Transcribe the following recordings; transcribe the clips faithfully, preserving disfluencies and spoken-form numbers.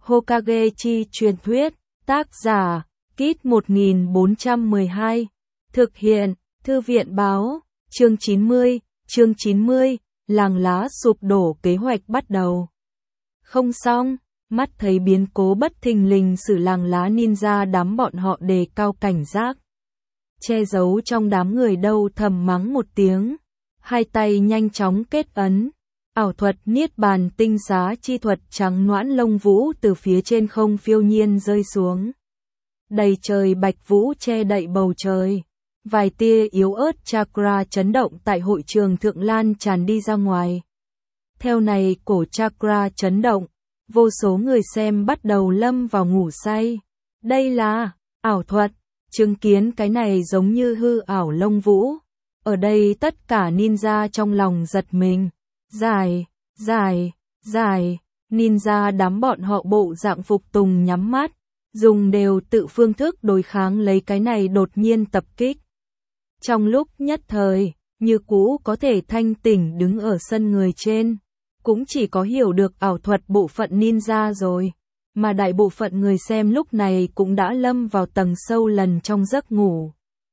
Hokage chi truyền thuyết, tác giả, Kit một nghìn bốn trăm mười hai, thực hiện, Thư viện báo, chương chín mươi, chương chín mươi, làng lá sụp đổ kế hoạch bắt đầu. Không xong, mắt thấy biến cố bất thình lình xử làng lá ninja đám bọn họ đề cao cảnh giác. Che giấu trong đám người đâu thầm mắng một tiếng, hai tay nhanh chóng kết ấn. Ảo thuật niết bàn tinh xá chi thuật trắng noãn lông vũ từ phía trên không phiêu nhiên rơi xuống. Đầy trời bạch vũ che đậy bầu trời. Vài tia yếu ớt chakra chấn động tại hội trường thượng lan tràn đi ra ngoài. Theo này cổ chakra chấn động, vô số người xem bắt đầu lâm vào ngủ say. Đây là ảo thuật, chứng kiến cái này giống như hư ảo lông vũ. Ở đây tất cả ninja trong lòng giật mình. Dài, dài, dài, ninja đám bọn họ bộ dạng phục tùng nhắm mắt, dùng đều tự phương thức đối kháng lấy cái này đột nhiên tập kích. Trong lúc nhất thời, như cũ có thể thanh tỉnh đứng ở sân người trên, cũng chỉ có hiểu được ảo thuật bộ phận ninja rồi, mà đại bộ phận người xem lúc này cũng đã lâm vào tầng sâu lần trong giấc ngủ.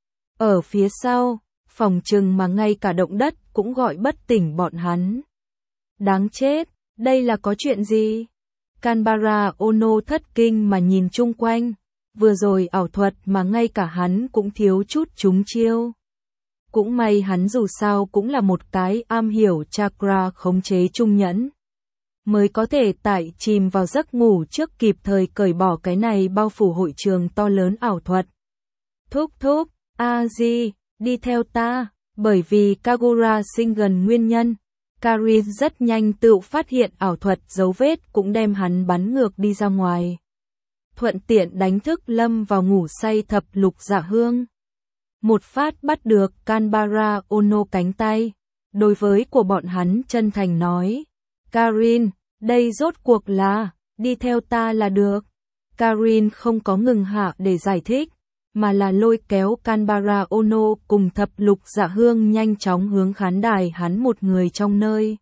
Ở phía sau, phòng trừng mà ngay cả động đất cũng gọi bất tỉnh bọn hắn. Đáng chết, đây là có chuyện gì? Kanbara Ono thất kinh mà nhìn chung quanh, vừa rồi ảo thuật mà ngay cả hắn cũng thiếu chút trúng chiêu. Cũng may hắn dù sao cũng là một cái am hiểu chakra khống chế trung nhẫn, mới có thể tại chìm vào giấc ngủ trước kịp thời cởi bỏ cái này bao phủ hội trường to lớn ảo thuật. Thúc thúc, A-di, đi theo ta, bởi vì Kagura sinh gần nguyên nhân. Karin rất nhanh tự phát hiện ảo thuật dấu vết cũng đem hắn bắn ngược đi ra ngoài. Thuận tiện đánh thức lâm vào ngủ say thập lục dạ hương. Một phát bắt được Kanbara Ono cánh tay. Đối với của bọn hắn chân thành nói. Karin, đây rốt cuộc là, đi theo ta là được. Karin không có ngừng hạ để giải thích, mà là lôi kéo Kanbara Ono cùng thập lục dạ hương nhanh chóng hướng khán đài hắn một người trong nơi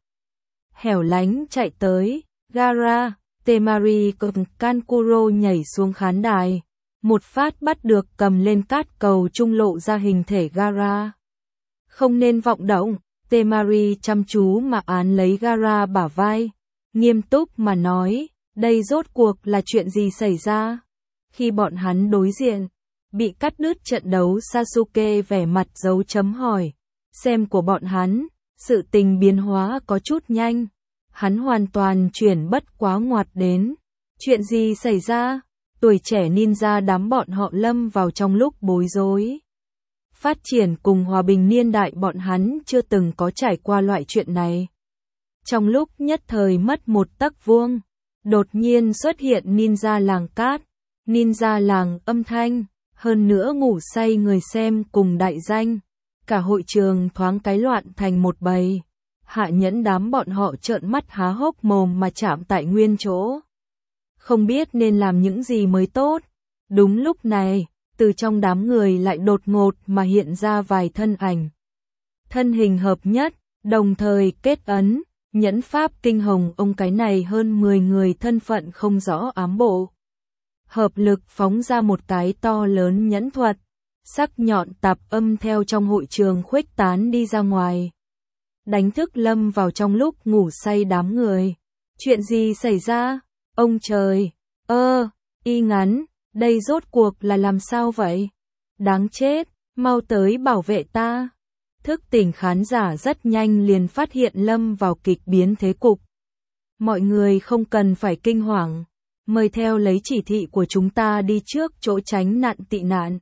hẻo lánh chạy tới. Gara, Temari cùng Kankuro nhảy xuống khán đài, một phát bắt được cầm lên cát cầu trung lộ ra hình thể Gara. Không nên vọng động, Temari chăm chú mà án lấy Gara bả vai, nghiêm túc mà nói, đây rốt cuộc là chuyện gì xảy ra? Khi bọn hắn đối diện, bị cắt đứt trận đấu Sasuke vẻ mặt dấu chấm hỏi, xem của bọn hắn, sự tình biến hóa có chút nhanh, hắn hoàn toàn chuyển bất quá ngoặt đến, chuyện gì xảy ra, tuổi trẻ ninja đám bọn họ lâm vào trong lúc bối rối. Phát triển cùng hòa bình niên đại bọn hắn chưa từng có trải qua loại chuyện này. Trong lúc nhất thời mất một tấc vuông, đột nhiên xuất hiện ninja làng cát, ninja làng âm thanh. Hơn nữa ngủ say người xem cùng đại danh, cả hội trường thoáng cái loạn thành một bầy. Hạ nhẫn đám bọn họ trợn mắt há hốc mồm mà chạm tại nguyên chỗ. Không biết nên làm những gì mới tốt. Đúng lúc này, từ trong đám người lại đột ngột mà hiện ra vài thân ảnh. Thân hình hợp nhất, đồng thời kết ấn, nhẫn pháp kinh hồng ông cái này hơn mười người thân phận không rõ ám bộ. Hợp lực phóng ra một cái to lớn nhẫn thuật, sắc nhọn tạp âm theo trong hội trường khuếch tán đi ra ngoài. Đánh thức lâm vào trong lúc ngủ say đám người. Chuyện gì xảy ra? Ông trời! Ơ, y ngắn, đây rốt cuộc là làm sao vậy? Đáng chết, mau tới bảo vệ ta. Thức tỉnh khán giả rất nhanh liền phát hiện lâm vào kịch biến thế cục. Mọi người không cần phải kinh hoàng. Mời theo lấy chỉ thị của chúng ta đi trước chỗ tránh nạn tị nạn.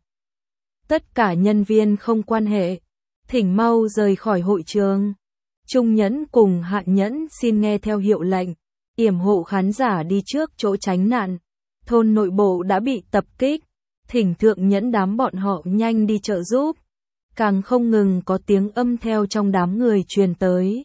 Tất cả nhân viên không quan hệ, thỉnh mau rời khỏi hội trường. Trung nhẫn cùng hạ nhẫn xin nghe theo hiệu lệnh, yểm hộ khán giả đi trước chỗ tránh nạn. Thôn nội bộ đã bị tập kích, thỉnh thượng nhẫn đám bọn họ nhanh đi trợ giúp. Càng không ngừng có tiếng âm theo trong đám người truyền tới,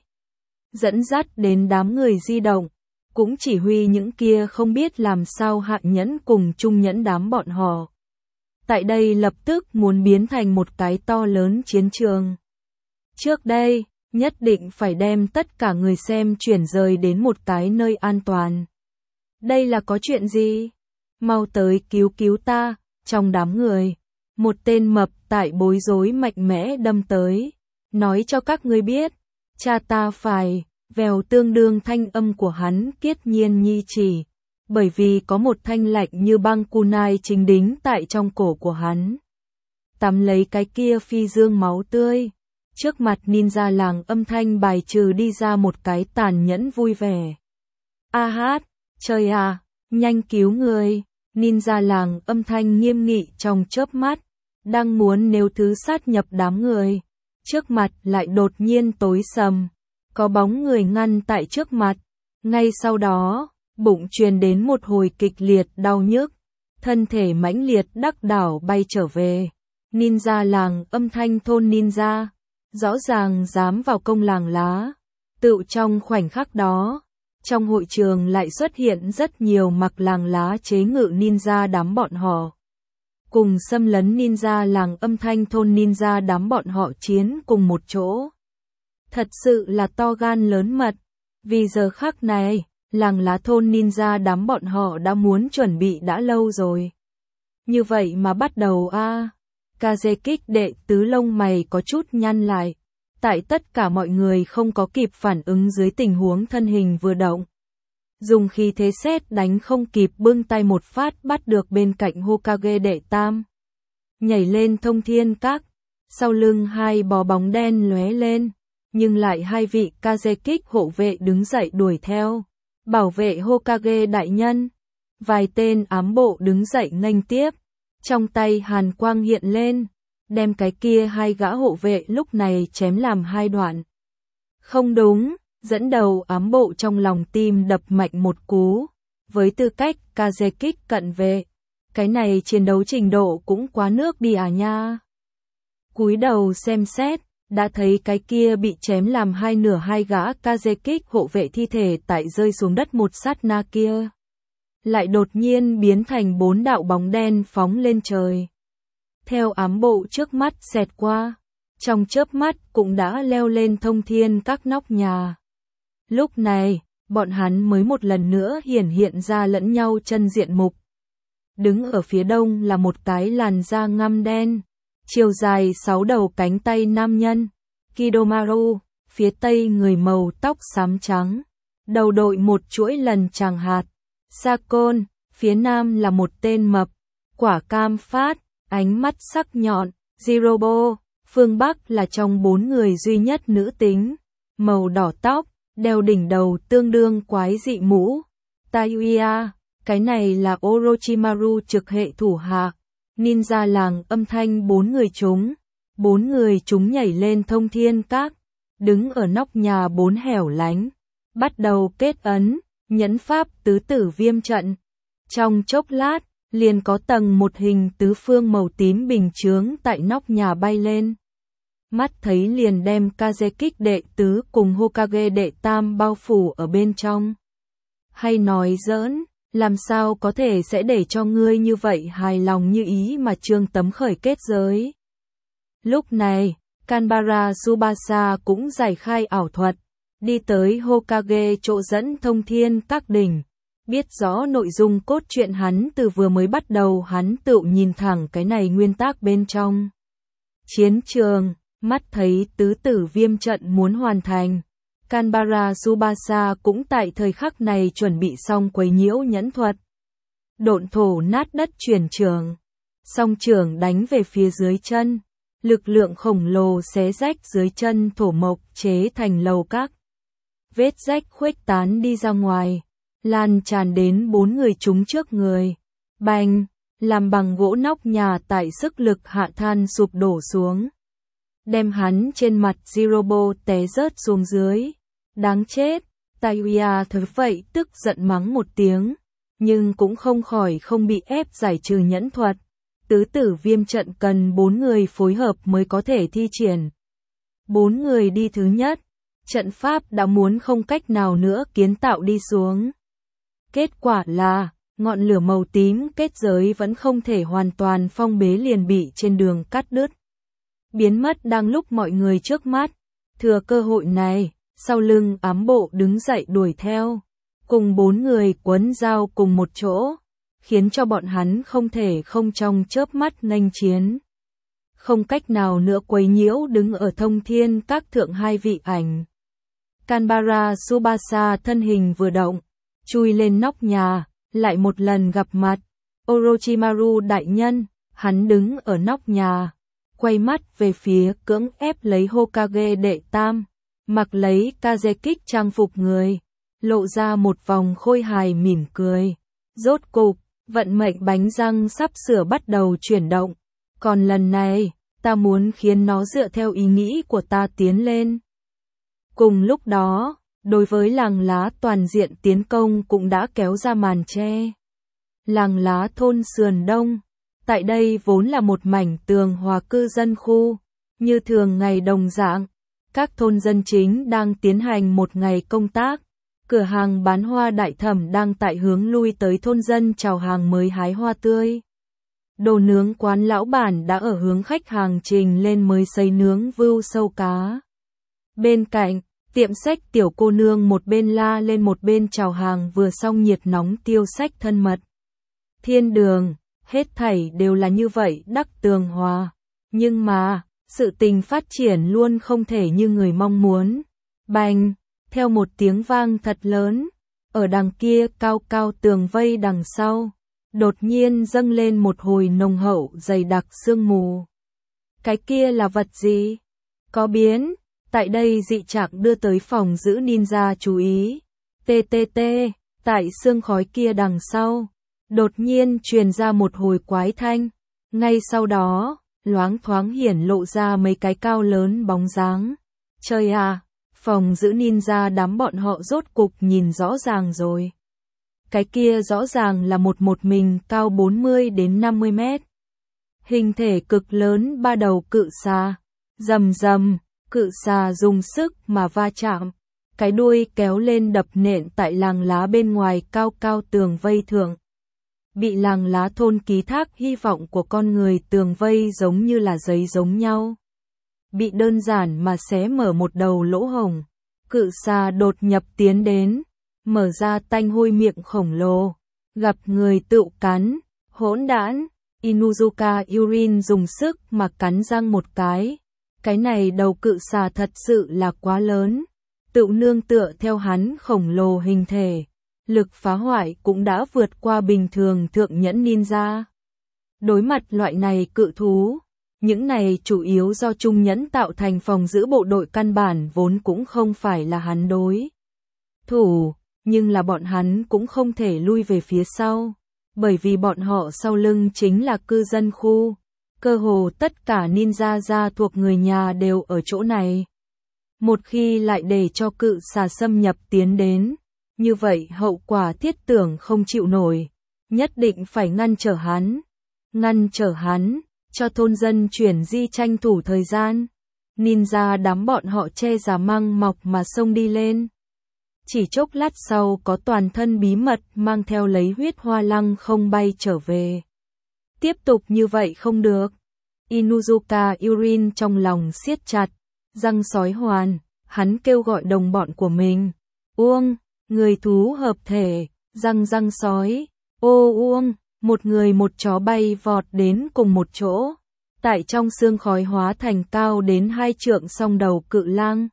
dẫn dắt đến đám người di động. Cũng chỉ huy những kia không biết làm sao hạ nhẫn cùng trung nhẫn đám bọn họ. Tại đây lập tức muốn biến thành một cái to lớn chiến trường. Trước đây, nhất định phải đem tất cả người xem chuyển rời đến một cái nơi an toàn. Đây là có chuyện gì? Mau tới cứu cứu ta, trong đám người. Một tên mập tại bối rối mạnh mẽ đâm tới. Nói cho các ngươi biết, cha ta phải, vèo tương đương thanh âm của hắn kiết nhiên nhi chỉ. Bởi vì có một thanh lạnh như băng kunai chính đính tại trong cổ của hắn. Tắm lấy cái kia phi dương máu tươi. Trước mặt ninja làng âm thanh bài trừ đi ra một cái tàn nhẫn vui vẻ. A hát, trời à, nhanh cứu người. Ninja làng âm thanh nghiêm nghị trong chớp mắt. Đang muốn nếu thứ sát nhập đám người. Trước mặt lại đột nhiên tối sầm. Có bóng người ngăn tại trước mặt. Ngay sau đó, bụng truyền đến một hồi kịch liệt đau nhức. Thân thể mãnh liệt đắc đảo bay trở về. Ninja làng âm thanh thôn ninja. Rõ ràng dám vào công làng lá. Tự trong khoảnh khắc đó, trong hội trường lại xuất hiện rất nhiều mặc làng lá chế ngự ninja đám bọn họ. Cùng xâm lấn ninja làng âm thanh thôn ninja đám bọn họ chiến cùng một chỗ. Thật sự là to gan lớn mật. Vì giờ khắc này, làng lá thôn ninja đám bọn họ đã muốn chuẩn bị đã lâu rồi. Như vậy mà bắt đầu a à. Kazekik đệ tứ lông mày có chút nhăn lại. Tại tất cả mọi người không có kịp phản ứng dưới tình huống thân hình vừa động. Dùng khí thế sét đánh không kịp bưng tay một phát bắt được bên cạnh Hokage đệ tam. Nhảy lên thông thiên các. Sau lưng hai bó bóng đen lóe lên. Nhưng lại hai vị Kazekik hộ vệ đứng dậy đuổi theo. Bảo vệ Hokage đại nhân. Vài tên ám bộ đứng dậy nghênh tiếp. Trong tay hàn quang hiện lên, đem cái kia hai gã hộ vệ lúc này chém làm hai đoạn. Không đúng, dẫn đầu ám bộ trong lòng tim đập mạnh một cú. Với tư cách Kazekik cận vệ, cái này chiến đấu trình độ cũng quá nước đi à nha. Cúi đầu xem xét, đã thấy cái kia bị chém làm hai nửa hai gã Kazekik hộ vệ thi thể tại rơi xuống đất một sát na kia. Lại đột nhiên biến thành bốn đạo bóng đen phóng lên trời. Theo ám bộ trước mắt xẹt qua, trong chớp mắt cũng đã leo lên thông thiên các nóc nhà. Lúc này, bọn hắn mới một lần nữa hiển hiện ra lẫn nhau chân diện mục. Đứng ở phía đông là một cái làn da ngăm đen, chiều dài sáu đầu cánh tay nam nhân, Kidomaru, phía tây người màu tóc xám trắng, đầu đội một chuỗi lần tràng hạt. Sakon, phía nam là một tên mập, quả cam phát, ánh mắt sắc nhọn, Jirobo, phương Bắc là trong bốn người duy nhất nữ tính, màu đỏ tóc, đeo đỉnh đầu tương đương quái dị mũ. Tayuya, cái này là Orochimaru trực hệ thủ hạ, ninja làng âm thanh bốn người chúng, bốn người chúng nhảy lên thông thiên các, đứng ở nóc nhà bốn hẻo lánh, bắt đầu kết ấn. Nhẫn pháp tứ tử viêm trận. Trong chốc lát, liền có tầng một hình tứ phương màu tím bình chướng tại nóc nhà bay lên. Mắt thấy liền đem Kazekik đệ tứ cùng Hokage đệ tam bao phủ ở bên trong. Hay nói giỡn, làm sao có thể sẽ để cho ngươi như vậy hài lòng như ý mà trương tấm khởi kết giới. Lúc này, Kanbara Tsubasa cũng giải khai ảo thuật. Đi tới Hokage chỗ dẫn thông thiên các đỉnh, biết rõ nội dung cốt truyện hắn từ vừa mới bắt đầu hắn tự nhìn thẳng cái này nguyên tắc bên trong. Chiến trường, mắt thấy tứ tử viêm trận muốn hoàn thành, Kanbara Tsubasa cũng tại thời khắc này chuẩn bị xong quấy nhiễu nhẫn thuật. Độn thổ nát đất chuyển trường, song trường đánh về phía dưới chân, lực lượng khổng lồ xé rách dưới chân thổ mộc chế thành lầu các. Vết rách khuếch tán đi ra ngoài, lan tràn đến bốn người chúng trước người. Bành, làm bằng gỗ nóc nhà tại sức lực hạ than sụp đổ xuống. Đem hắn trên mặt Jirobo té rớt xuống dưới. Đáng chết, Tayuya thấy vậy tức giận mắng một tiếng, nhưng cũng không khỏi không bị ép giải trừ nhẫn thuật. Tứ tử viêm trận cần bốn người phối hợp mới có thể thi triển. Bốn người đi thứ nhất. Trận pháp đã muốn không cách nào nữa kiến tạo đi xuống. Kết quả là, ngọn lửa màu tím kết giới vẫn không thể hoàn toàn phong bế liền bị trên đường cắt đứt. Biến mất đang lúc mọi người trước mắt. Thừa cơ hội này, sau lưng ám bộ đứng dậy đuổi theo. cùng bốn người quấn dao cùng một chỗ, khiến cho bọn hắn không thể không trong chớp mắt nghênh chiến. Không cách nào nữa quấy nhiễu đứng ở thông thiên các thượng hai vị ảnh. Canberra Tsubasa thân hình vừa động, chui lên nóc nhà, lại một lần gặp mặt. Orochimaru đại nhân, hắn đứng ở nóc nhà, quay mắt về phía cưỡng ép lấy Hokage đệ tam, mặc lấy Kazekage trang phục người, lộ ra một vòng khôi hài mỉm cười. Rốt cục, vận mệnh bánh răng sắp sửa bắt đầu chuyển động, còn lần này, ta muốn khiến nó dựa theo ý nghĩ của ta tiến lên. Cùng lúc đó, đối với làng lá toàn diện tiến công cũng đã kéo ra màn che. Làng lá thôn sườn đông, tại đây vốn là một mảnh tường hòa cư dân khu, như thường ngày đồng dạng, các thôn dân chính đang tiến hành một ngày công tác, cửa hàng bán hoa đại thẩm đang tại hướng lui tới thôn dân chào hàng mới hái hoa tươi. Đồ nướng quán lão bản đã ở hướng khách hàng trình lên mới xấy nướng vưu sâu cá. Bên cạnh, tiệm sách tiểu cô nương một bên la lên một bên chào hàng vừa xong nhiệt nóng tiêu sách thân mật. Thiên đường, hết thảy đều là như vậy đắc tường hòa. Nhưng mà, sự tình phát triển luôn không thể như người mong muốn. Bành, theo một tiếng vang thật lớn, ở đằng kia cao cao tường vây đằng sau, đột nhiên dâng lên một hồi nồng hậu dày đặc sương mù. Cái kia là vật gì? Có biến, tại đây dị trạng đưa tới phòng giữ ninja chú ý. tê tê tê, tại sương khói kia đằng sau, đột nhiên truyền ra một hồi quái thanh, ngay sau đó, loáng thoáng hiển lộ ra mấy cái cao lớn bóng dáng. Trời à, phòng giữ ninja đám bọn họ rốt cục nhìn rõ ràng rồi. Cái kia rõ ràng là một một mình cao bốn mươi đến năm mươi mét. Hình thể cực lớn ba đầu cự xà, rầm rầm, cự xà dùng sức mà va chạm, cái đuôi kéo lên đập nện tại làng lá bên ngoài cao cao tường vây thượng. Bị làng lá thôn ký thác hy vọng của con người tường vây giống như là giấy giống nhau. Bị đơn giản mà xé mở một đầu lỗ hổng, cự xà đột nhập tiến đến, mở ra tanh hôi miệng khổng lồ, gặp người tự cắn, hỗn đản. Inuzuka Yurin dùng sức mà cắn răng một cái. Cái này đầu cự xà thật sự là quá lớn, tự nương tựa theo hắn khổng lồ hình thể, lực phá hoại cũng đã vượt qua bình thường thượng nhẫn ninja. Đối mặt loại này cự thú, những này chủ yếu do trung nhẫn tạo thành phòng giữ bộ đội căn bản vốn cũng không phải là hắn đối thủ, nhưng là bọn hắn cũng không thể lui về phía sau, bởi vì bọn họ sau lưng chính là cư dân khu. Cơ hồ tất cả ninja gia thuộc người nhà đều ở chỗ này. Một khi lại để cho cự xà xâm nhập tiến đến, như vậy hậu quả thiết tưởng không chịu nổi, nhất định phải ngăn trở hắn. Ngăn trở hắn, cho thôn dân chuyển di tranh thủ thời gian. Ninja đám bọn họ che giả măng mọc mà xông đi lên. Chỉ chốc lát sau có toàn thân bí mật mang theo lấy huyết hoa lăng không bay trở về. Tiếp tục như vậy không được. Inuzuka Yurin trong lòng siết chặt, răng sói hoàn, hắn kêu gọi đồng bọn của mình. Uông, người thú hợp thể, răng răng sói, ô uông, một người một chó bay vọt đến cùng một chỗ. Tại trong sương khói hóa thành cao đến hai trượng song đầu cự lang.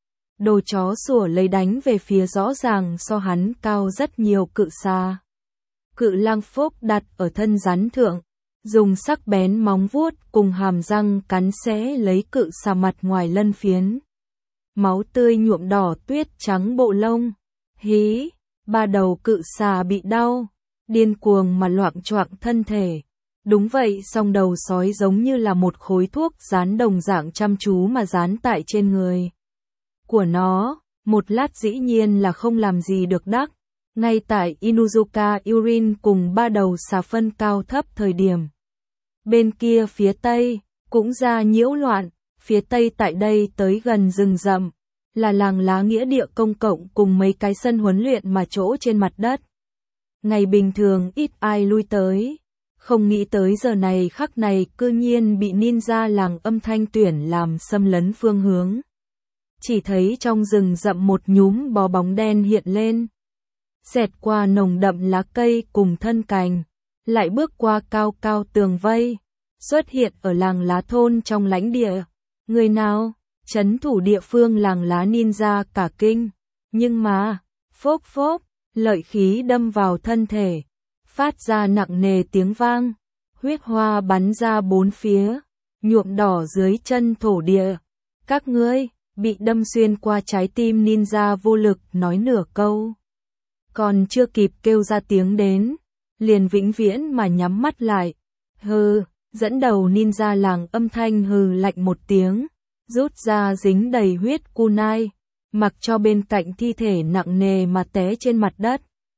Đồ chó sủa lấy đánh về phía rõ ràng so hắn cao rất nhiều cự xà. Cự lang phốc đặt ở thân rắn thượng, dùng sắc bén móng vuốt cùng hàm răng cắn xé lấy cự xà mặt ngoài lân phiến. Máu tươi nhuộm đỏ tuyết trắng bộ lông. Hí, ba đầu cự xà bị đau, điên cuồng mà loạng choạng thân thể. Đúng vậy, song đầu sói giống như là một khối thuốc dán đồng dạng chăm chú mà dán tại trên người của nó, một lát dĩ nhiên là không làm gì được đắc. Ngay tại Inuzuka Yurin cùng ba đầu xà phân cao thấp thời điểm. Bên kia phía tây, cũng ra nhiễu loạn, phía tây tại đây tới gần rừng rậm, là làng lá nghĩa địa công cộng cùng mấy cái sân huấn luyện mà chỗ trên mặt đất. Ngày bình thường ít ai lui tới, không nghĩ tới giờ này khắc này cư nhiên bị ninja làng âm thanh tuyển làm xâm lấn phương hướng. Chỉ thấy trong rừng rậm một nhúm bó bóng đen hiện lên. xẹt qua nồng đậm lá cây cùng thân cành, lại bước qua cao cao tường vây, xuất hiện ở làng lá thôn trong lãnh địa. Người nào? Trấn thủ địa phương làng lá ninja cả kinh, nhưng mà, phốc phốc, lợi khí đâm vào thân thể, phát ra nặng nề tiếng vang, huyết hoa bắn ra bốn phía, nhuộm đỏ dưới chân thổ địa. Các ngươi, bị đâm xuyên qua trái tim ninja vô lực nói nửa câu. Còn chưa kịp kêu ra tiếng đến, liền vĩnh viễn mà nhắm mắt lại. Hừ, dẫn đầu ninja làng âm thanh hừ lạnh một tiếng, rút ra dính đầy huyết kunai, mặc cho bên cạnh thi thể nặng nề mà té trên mặt đất.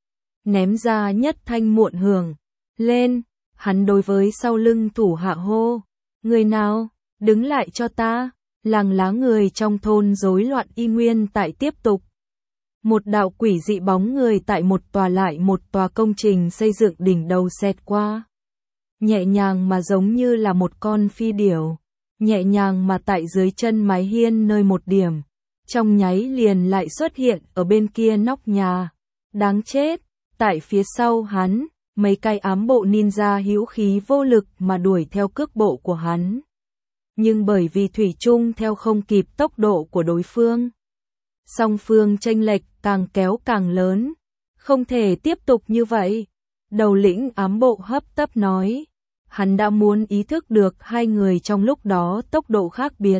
Ném ra nhất thanh muộn hưởng. Lên, hắn đối với sau lưng thủ hạ hô. Người nào, đứng lại cho ta. Làng lá người trong thôn rối loạn y nguyên tại tiếp tục. Một đạo quỷ dị bóng người tại một tòa lại một tòa công trình xây dựng đỉnh đầu xẹt qua. Nhẹ nhàng mà giống như là một con phi điểu. Nhẹ nhàng mà tại dưới chân mái hiên nơi một điểm. Trong nháy liền lại xuất hiện ở bên kia nóc nhà. Đáng chết, tại phía sau hắn, mấy cái ám bộ ninja hữu khí vô lực mà đuổi theo cước bộ của hắn. Nhưng bởi vì thủy chung theo không kịp tốc độ của đối phương. Song phương chênh lệch càng kéo càng lớn. Không thể tiếp tục như vậy. Đầu lĩnh ám bộ hấp tấp nói. Hắn đã muốn ý thức được hai người trong lúc đó tốc độ khác biệt.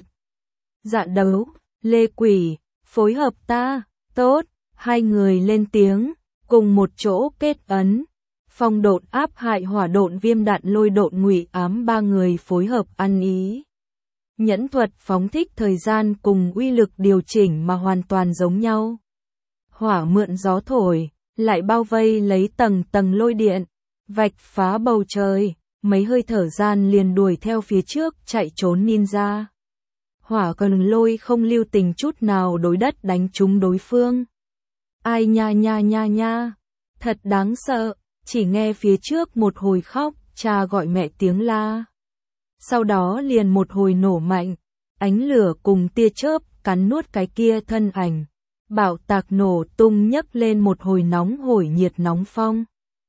Dạ đấu, Lê Quỷ, phối hợp ta, tốt, hai người lên tiếng, cùng một chỗ kết ấn. Phong độn áp hại hỏa độn viêm đạn lôi độn ngụy ám ba người phối hợp ăn ý. Nhẫn thuật phóng thích thời gian cùng uy lực điều chỉnh mà hoàn toàn giống nhau. Hỏa mượn gió thổi, lại bao vây lấy tầng tầng lôi điện, vạch phá bầu trời, mấy hơi thở gian liền đuổi theo phía trước chạy trốn ninja. Hỏa cần lôi không lưu tình chút nào đối đất đánh trúng đối phương. Ai nha nha nha nha, thật đáng sợ, chỉ nghe phía trước một hồi khóc, cha gọi mẹ tiếng la. Sau đó liền một hồi nổ mạnh, ánh lửa cùng tia chớp cắn nuốt cái kia thân ảnh. Bạo tạc nổ tung nhấc lên một hồi nóng hổi nhiệt nóng phong.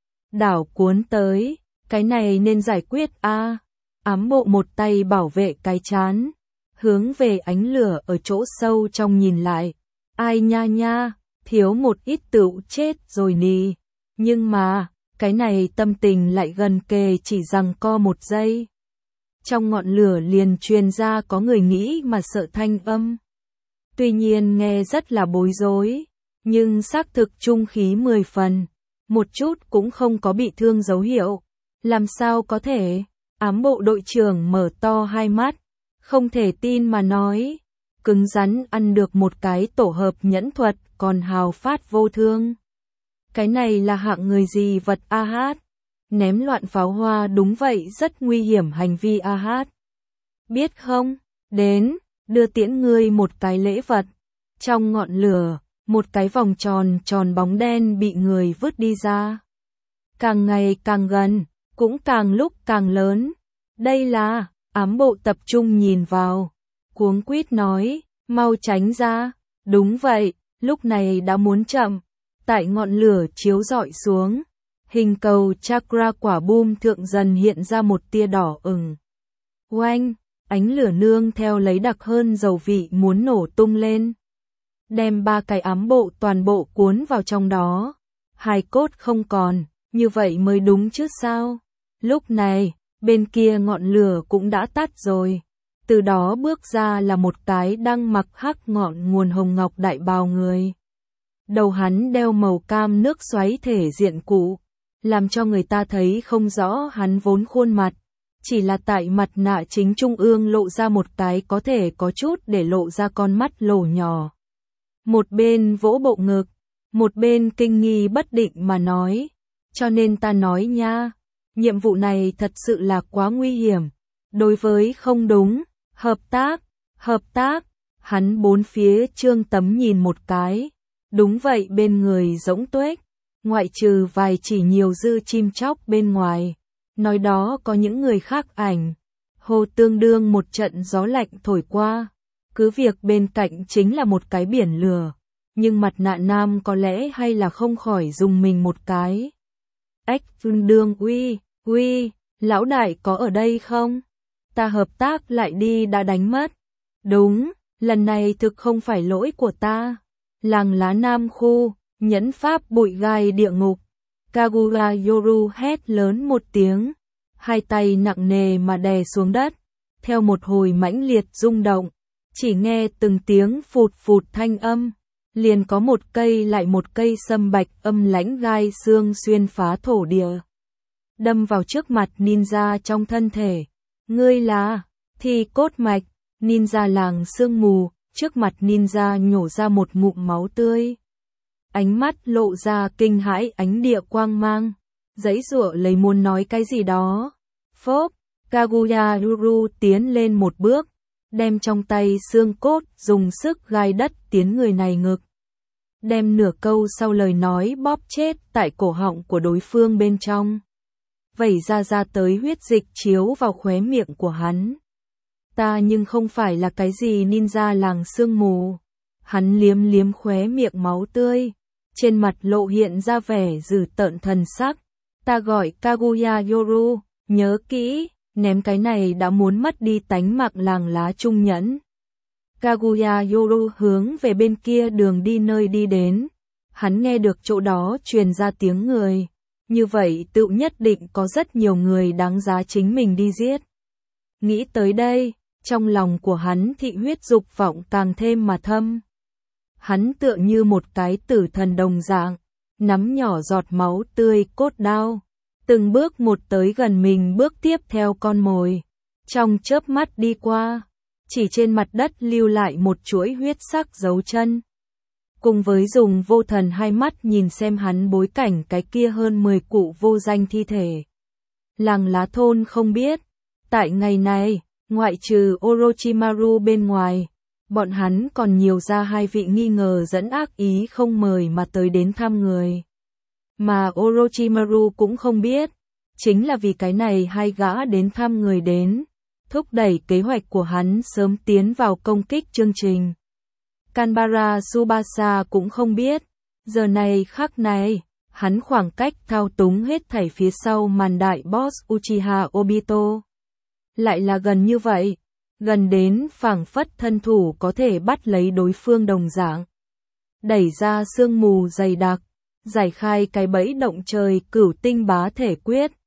Đảo cuốn tới, cái này nên giải quyết a. Ám bộ một tay bảo vệ cái chán, hướng về ánh lửa ở chỗ sâu trong nhìn lại. Ai nha nha, thiếu một ít tựu chết rồi nì. Nhưng mà, cái này tâm tình lại gần kề chỉ rằng co một giây. Trong ngọn lửa liền truyền ra có người nghĩ mà sợ thanh âm. Tuy nhiên nghe rất là bối rối, nhưng xác thực trung khí mười phần, một chút cũng không có bị thương dấu hiệu. Làm sao có thể? Ám bộ đội trưởng mở to hai mắt, không thể tin mà nói, cứng rắn ăn được một cái tổ hợp nhẫn thuật còn hào phát vô thương. Cái này là hạng người gì vật a hát? Ném loạn pháo hoa đúng vậy rất nguy hiểm hành vi a hát. Biết không? Đến, đưa tiễn ngươi một cái lễ vật. Trong ngọn lửa, một cái vòng tròn tròn bóng đen bị người vứt đi ra. Càng ngày càng gần, cũng càng lúc càng lớn. Đây là, ám bộ tập trung nhìn vào. Cuống quýt nói, mau tránh ra. Đúng vậy, lúc này đã muốn chậm. Tại ngọn lửa chiếu rọi xuống, hình cầu chakra quả boom thượng dần hiện ra một tia đỏ ửng. Oanh, ánh lửa nương theo lấy đặc hơn dầu vị muốn nổ tung lên. Đem ba cái ám bộ toàn bộ cuốn vào trong đó. Hài cốt không còn, như vậy mới đúng chứ sao. Lúc này, bên kia ngọn lửa cũng đã tắt rồi. Từ đó bước ra là một cái đang mặc hắc ngọn nguồn hồng ngọc đại bào người. Đầu hắn đeo màu cam nước xoáy thể diện cụ, làm cho người ta thấy không rõ hắn vốn khuôn mặt. Chỉ là tại mặt nạ chính trung ương lộ ra một cái có thể có chút để lộ ra con mắt lỗ nhỏ. Một bên vỗ bộ ngực, một bên kinh nghi bất định mà nói. Cho nên ta nói nha, nhiệm vụ này thật sự là quá nguy hiểm. Đối với không đúng, hợp tác, hợp tác, hắn bốn phía trương tấm nhìn một cái. Đúng vậy bên người rỗng tuếch, ngoại trừ vài chỉ nhiều dư chim chóc bên ngoài. Nói đó có những người khác ảnh. Hồ tương đương một trận gió lạnh thổi qua. Cứ việc bên cạnh chính là một cái biển lửa. nhưng mặt nạ nam có lẽ hay là không khỏi dùng mình một cái. Ếch tương đương uy, uy, lão đại có ở đây không? Ta hợp tác lại đi đã đánh mất. Đúng, lần này thực không phải lỗi của ta. Làng lá Nam Khu, nhẫn pháp bụi gai địa ngục. Kaguya Yoru hét lớn một tiếng, hai tay nặng nề mà đè xuống đất, theo một hồi mãnh liệt rung động, chỉ nghe từng tiếng phụt phụt thanh âm, liền có một cây lại một cây sâm bạch âm lãnh gai xương xuyên phá thổ địa, đâm vào trước mặt ninja trong thân thể. Ngươi là Thi Cốt Mạch, ninja làng sương mù, trước mặt ninja nhổ ra một ngụm máu tươi. Ánh mắt lộ ra kinh hãi ánh địa quang mang, giãy giụa lấy muốn nói cái gì đó. Phốp, Kaguya Yoru tiến lên một bước, đem trong tay xương cốt dùng sức gai đất tiến người này ngực. Đem nửa câu sau lời nói bóp chết tại cổ họng của đối phương bên trong. Vẩy ra ra tới huyết dịch chiếu vào khóe miệng của hắn. Ta nhưng không phải là cái gì ninja làng sương mù. Hắn liếm liếm khóe miệng máu tươi, trên mặt lộ hiện ra vẻ dữ tợn thần sắc. Ta gọi Kaguya Yoru, nhớ kỹ, ném cái này đã muốn mất đi tánh mạng làng lá trung nhẫn. Kaguya Yoru hướng về bên kia đường đi nơi đi đến. Hắn nghe được chỗ đó truyền ra tiếng người. Như vậy tự nhất định có rất nhiều người đáng giá chính mình đi giết. Nghĩ tới đây, trong lòng của hắn thị huyết dục vọng càng thêm mà thâm. Hắn tựa như một cái tử thần đồng dạng, nắm nhỏ giọt máu tươi cốt đao, từng bước một tới gần mình bước tiếp theo con mồi. Trong chớp mắt đi qua, chỉ trên mặt đất lưu lại một chuỗi huyết sắc dấu chân. Cùng với dùng vô thần hai mắt nhìn xem hắn bối cảnh cái kia hơn mười cụ vô danh thi thể. Làng lá thôn không biết, tại ngày này, ngoại trừ Orochimaru bên ngoài, bọn hắn còn nhiều ra hai vị nghi ngờ dẫn ác ý không mời mà tới đến thăm người. Mà Orochimaru cũng không biết, chính là vì cái này hai gã đến thăm người đến, thúc đẩy kế hoạch của hắn sớm tiến vào công kích chương trình. Kanbara Tsubasa cũng không biết, giờ này khắc này, hắn khoảng cách thao túng hết thảy phía sau màn đại boss Uchiha Obito. Lại là gần như vậy, gần đến phảng phất thân thủ có thể bắt lấy đối phương đồng dạng. Đẩy ra sương mù dày đặc, giải khai cái bẫy động trời cửu tinh bá thể quyết,